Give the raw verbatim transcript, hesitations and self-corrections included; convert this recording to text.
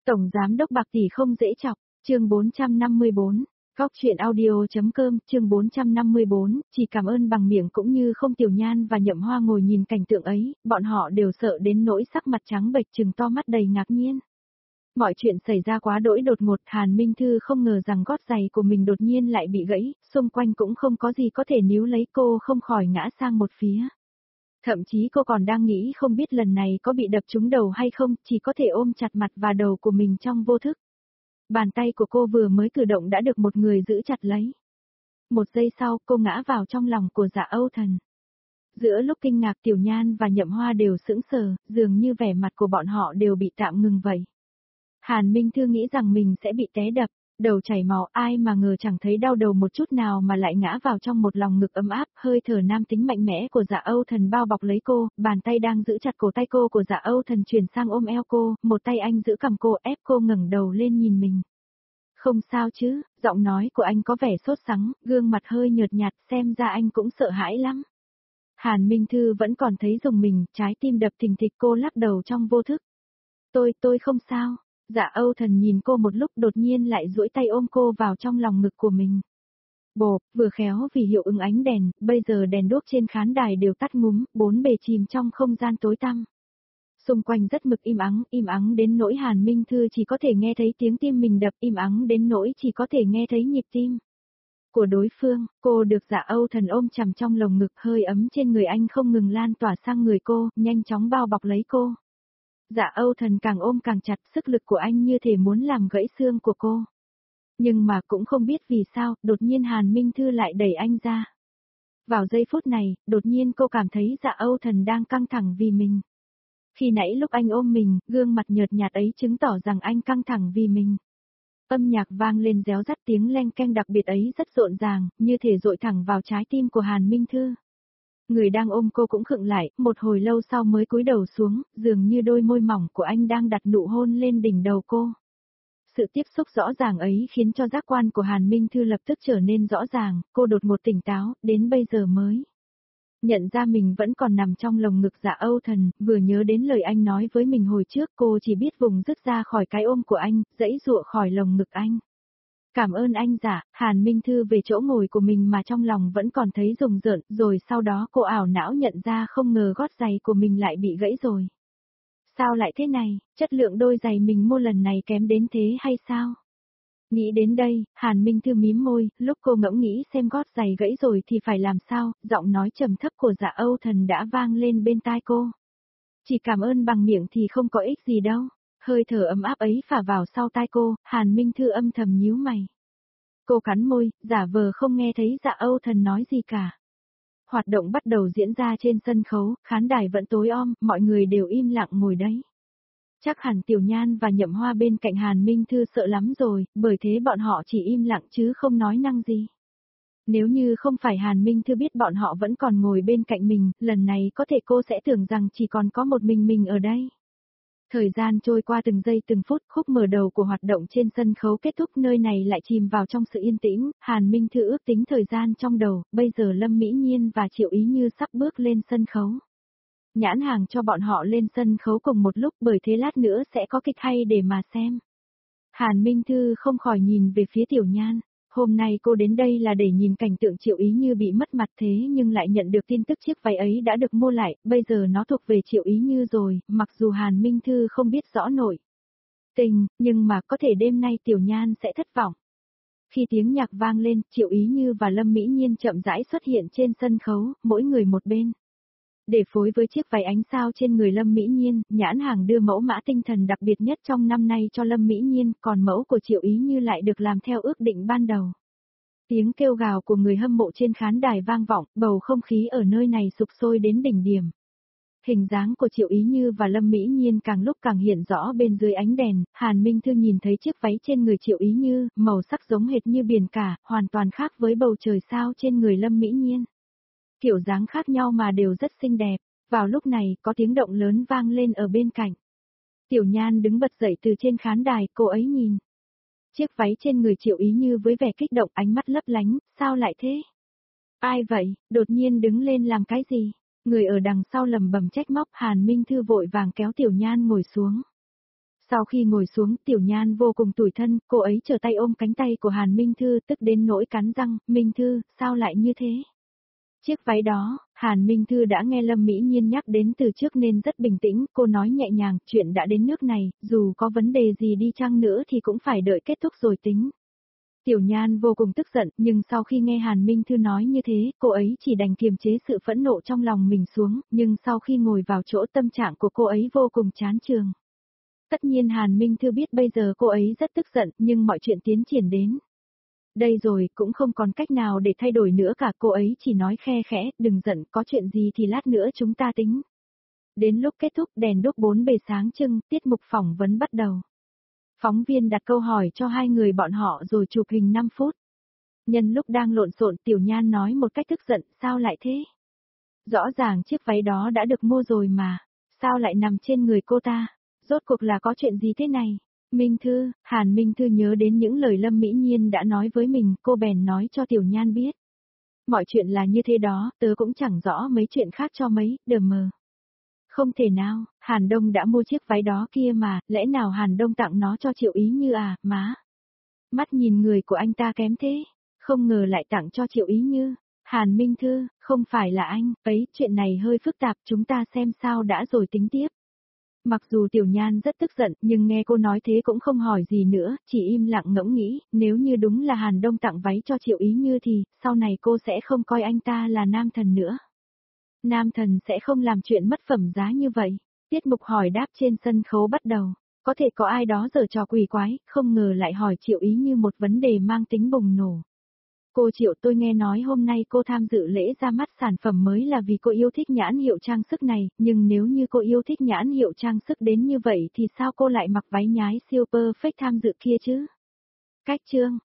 Tổng giám đốc Bạc tỷ không dễ chọc, chương bốn trăm năm mươi bốn, Cóc truyện audio.com, chương bốn trăm năm mươi bốn, chỉ cảm ơn bằng miệng cũng như không. Tiểu Nhan và Nhậm Hoa ngồi nhìn cảnh tượng ấy, bọn họ đều sợ đến nỗi sắc mặt trắng bệch, trừng to mắt đầy ngạc nhiên. Mọi chuyện xảy ra quá đỗi đột ngột, Hàn Minh Thư không ngờ rằng gót giày của mình đột nhiên lại bị gãy, xung quanh cũng không có gì có thể níu lấy cô không khỏi ngã sang một phía. Thậm chí cô còn đang nghĩ không biết lần này có bị đập trúng đầu hay không, chỉ có thể ôm chặt mặt và đầu của mình trong vô thức. Bàn tay của cô vừa mới cử động đã được một người giữ chặt lấy. Một giây sau, cô ngã vào trong lòng của Dạ Âu Thần. Giữa lúc kinh ngạc, Tiểu Nhan và Nhậm Hoa đều sững sờ, dường như vẻ mặt của bọn họ đều bị tạm ngừng vậy. Hàn Minh Thư nghĩ rằng mình sẽ bị té đập, đầu chảy máu, ai mà ngờ chẳng thấy đau đầu một chút nào mà lại ngã vào trong một lòng ngực ấm áp, hơi thở nam tính mạnh mẽ của Dạ Âu Thần bao bọc lấy cô, bàn tay đang giữ chặt cổ tay cô của Dạ Âu Thần chuyển sang ôm eo cô, một tay anh giữ cằm cô ép cô ngẩng đầu lên nhìn mình. Không sao chứ, giọng nói của anh có vẻ sốt sắng, gương mặt hơi nhợt nhạt, xem ra anh cũng sợ hãi lắm. Hàn Minh Thư vẫn còn thấy rùng mình, trái tim đập thình thịch, cô lắc đầu trong vô thức. Tôi, tôi không sao. Dạ Âu Thần nhìn cô một lúc đột nhiên lại duỗi tay ôm cô vào trong lòng ngực của mình. Bộp, vừa khéo vì hiệu ứng ánh đèn, bây giờ đèn đuốc trên khán đài đều tắt ngúm, bốn bề chìm trong không gian tối tăm. Xung quanh rất mực im ắng, im ắng đến nỗi Hàn Minh Thư chỉ có thể nghe thấy tiếng tim mình đập, im ắng đến nỗi chỉ có thể nghe thấy nhịp tim của đối phương. Cô được Dạ Âu Thần ôm chằm trong lồng ngực, hơi ấm trên người anh không ngừng lan tỏa sang người cô, nhanh chóng bao bọc lấy cô. Dạ Âu Thần càng ôm càng chặt, sức lực của anh như thể muốn làm gãy xương của cô. Nhưng mà cũng không biết vì sao, đột nhiên Hàn Minh Thư lại đẩy anh ra. Vào giây phút này, đột nhiên cô cảm thấy Dạ Âu Thần đang căng thẳng vì mình. Khi nãy lúc anh ôm mình, gương mặt nhợt nhạt ấy chứng tỏ rằng anh căng thẳng vì mình. Âm nhạc vang lên réo rắt, tiếng leng keng đặc biệt ấy rất rộn ràng, như thể dội thẳng vào trái tim của Hàn Minh Thư. Người đang ôm cô cũng khựng lại, một hồi lâu sau mới cúi đầu xuống, dường như đôi môi mỏng của anh đang đặt nụ hôn lên đỉnh đầu cô. Sự tiếp xúc rõ ràng ấy khiến cho giác quan của Hàn Minh Thư lập tức trở nên rõ ràng, cô đột ngột tỉnh táo, đến bây giờ mới nhận ra mình vẫn còn nằm trong lồng ngực Dạ Âu Thần, vừa nhớ đến lời anh nói với mình hồi trước, cô chỉ biết vùng dứt ra khỏi cái ôm của anh, giãy giụa khỏi lồng ngực anh. Cảm ơn anh Dạ. Hàn Minh Thư về chỗ ngồi của mình mà trong lòng vẫn còn thấy rùng rợn, rồi sau đó cô ảo não nhận ra không ngờ gót giày của mình lại bị gãy rồi. Sao lại thế này, chất lượng đôi giày mình mua lần này kém đến thế hay sao? Nghĩ đến đây, Hàn Minh Thư mím môi, lúc cô ngẫm nghĩ xem gót giày gãy rồi thì phải làm sao, giọng nói trầm thấp của Dạ Âu Thần đã vang lên bên tai cô. Chỉ cảm ơn bằng miệng thì không có ích gì đâu. Hơi thở ấm áp ấy phả vào sau tai cô, Hàn Minh Thư âm thầm nhíu mày. Cô cắn môi, giả vờ không nghe thấy Dạ Âu Thần nói gì cả. Hoạt động bắt đầu diễn ra trên sân khấu, khán đài vẫn tối om, mọi người đều im lặng ngồi đấy. Chắc hẳn Tiểu Nhan và Nhậm Hoa bên cạnh Hàn Minh Thư sợ lắm rồi, bởi thế bọn họ chỉ im lặng chứ không nói năng gì. Nếu như không phải Hàn Minh Thư biết bọn họ vẫn còn ngồi bên cạnh mình, lần này có thể cô sẽ tưởng rằng chỉ còn có một mình mình ở đây. Thời gian trôi qua từng giây từng phút, khúc mở đầu của hoạt động trên sân khấu kết thúc, nơi này lại chìm vào trong sự yên tĩnh. Hàn Minh Thư ước tính thời gian trong đầu, bây giờ Lâm Mỹ Nhiên và Triệu Ý Như sắp bước lên sân khấu. Nhãn hàng cho bọn họ lên sân khấu cùng một lúc, bởi thế lát nữa sẽ có kịch hay để mà xem. Hàn Minh Thư không khỏi nhìn về phía Tiểu Nhan. Hôm nay cô đến đây là để nhìn cảnh tượng Triệu Ý Như bị mất mặt, thế nhưng lại nhận được tin tức chiếc váy ấy đã được mua lại, bây giờ nó thuộc về Triệu Ý Như rồi, mặc dù Hàn Minh Thư không biết rõ nội tình, nhưng mà có thể đêm nay Tiểu Nhan sẽ thất vọng. Khi tiếng nhạc vang lên, Triệu Ý Như và Lâm Mỹ Nhiên chậm rãi xuất hiện trên sân khấu, mỗi người một bên. Để phối với chiếc váy ánh sao trên người Lâm Mỹ Nhiên, nhãn hàng đưa mẫu mã tinh thần đặc biệt nhất trong năm nay cho Lâm Mỹ Nhiên, còn mẫu của Triệu Ý Như lại được làm theo ước định ban đầu. Tiếng kêu gào của người hâm mộ trên khán đài vang vọng, bầu không khí ở nơi này sục sôi đến đỉnh điểm. Hình dáng của Triệu Ý Như và Lâm Mỹ Nhiên càng lúc càng hiện rõ bên dưới ánh đèn, Hàn Minh Thư nhìn thấy chiếc váy trên người Triệu Ý Như, màu sắc giống hệt như biển cả, hoàn toàn khác với bầu trời sao trên người Lâm Mỹ Nhiên. Kiểu dáng khác nhau mà đều rất xinh đẹp. Vào lúc này, có tiếng động lớn vang lên ở bên cạnh. Tiểu Nhan đứng bật dậy từ trên khán đài, cô ấy nhìn chiếc váy trên người Triệu Ý Như với vẻ kích động, ánh mắt lấp lánh, sao lại thế? Ai vậy, đột nhiên đứng lên làm cái gì? Người ở đằng sau lầm bầm trách móc. Hàn Minh Thư vội vàng kéo Tiểu Nhan ngồi xuống. Sau khi ngồi xuống, Tiểu Nhan vô cùng tủi thân, cô ấy trở tay ôm cánh tay của Hàn Minh Thư, tức đến nỗi cắn răng, Minh Thư, sao lại như thế? Chiếc váy đó, Hàn Minh Thư đã nghe Lâm Mỹ Nhiên nhắc đến từ trước nên rất bình tĩnh, cô nói nhẹ nhàng, chuyện đã đến nước này, dù có vấn đề gì đi chăng nữa thì cũng phải đợi kết thúc rồi tính. Tiểu Nhan vô cùng tức giận, nhưng sau khi nghe Hàn Minh Thư nói như thế, cô ấy chỉ đành kiềm chế sự phẫn nộ trong lòng mình xuống, nhưng sau khi ngồi vào chỗ tâm trạng của cô ấy vô cùng chán chường. Tất nhiên Hàn Minh Thư biết bây giờ cô ấy rất tức giận, nhưng mọi chuyện tiến triển đến đây rồi, cũng không còn cách nào để thay đổi nữa cả, cô ấy chỉ nói khe khẽ, đừng giận, có chuyện gì thì lát nữa chúng ta tính. Đến lúc kết thúc đèn đốt bốn bề sáng trưng, tiết mục phỏng vấn bắt đầu. Phóng viên đặt câu hỏi cho hai người bọn họ rồi chụp hình năm phút. Nhân lúc đang lộn xộn, Tiểu Nhan nói một cách tức giận, sao lại thế? Rõ ràng chiếc váy đó đã được mua rồi mà, sao lại nằm trên người cô ta? Rốt cuộc là có chuyện gì thế này? Minh Thư, Hàn Minh Thư nhớ đến những lời Lâm Mỹ Nhiên đã nói với mình, cô bèn nói cho Tiểu Nhan biết. Mọi chuyện là như thế đó, tớ cũng chẳng rõ mấy chuyện khác cho mấy, đờ mờ. Không thể nào, Hàn Đông đã mua chiếc váy đó kia mà, lẽ nào Hàn Đông tặng nó cho Triệu Ý Như à, má? Mắt nhìn người của anh ta kém thế, không ngờ lại tặng cho Triệu Ý Như. Hàn Minh Thư, không phải là anh, ấy, chuyện này hơi phức tạp, chúng ta xem sao đã rồi tính tiếp. Mặc dù Tiểu Nhan rất tức giận, nhưng nghe cô nói thế cũng không hỏi gì nữa, chỉ im lặng ngẫm nghĩ, nếu như đúng là Hàn Đông tặng váy cho Triệu Ý Như thì, sau này cô sẽ không coi anh ta là nam thần nữa. Nam thần sẽ không làm chuyện mất phẩm giá như vậy. Tiết mục hỏi đáp trên sân khấu bắt đầu. Có thể có ai đó giở trò quỷ quái, không ngờ lại hỏi Triệu Ý Như một vấn đề mang tính bùng nổ. Cô Triệu, tôi nghe nói hôm nay cô tham dự lễ ra mắt sản phẩm mới là vì cô yêu thích nhãn hiệu trang sức này, nhưng nếu như cô yêu thích nhãn hiệu trang sức đến như vậy thì sao cô lại mặc váy nhái siêu perfect tham dự kia chứ? Cách chương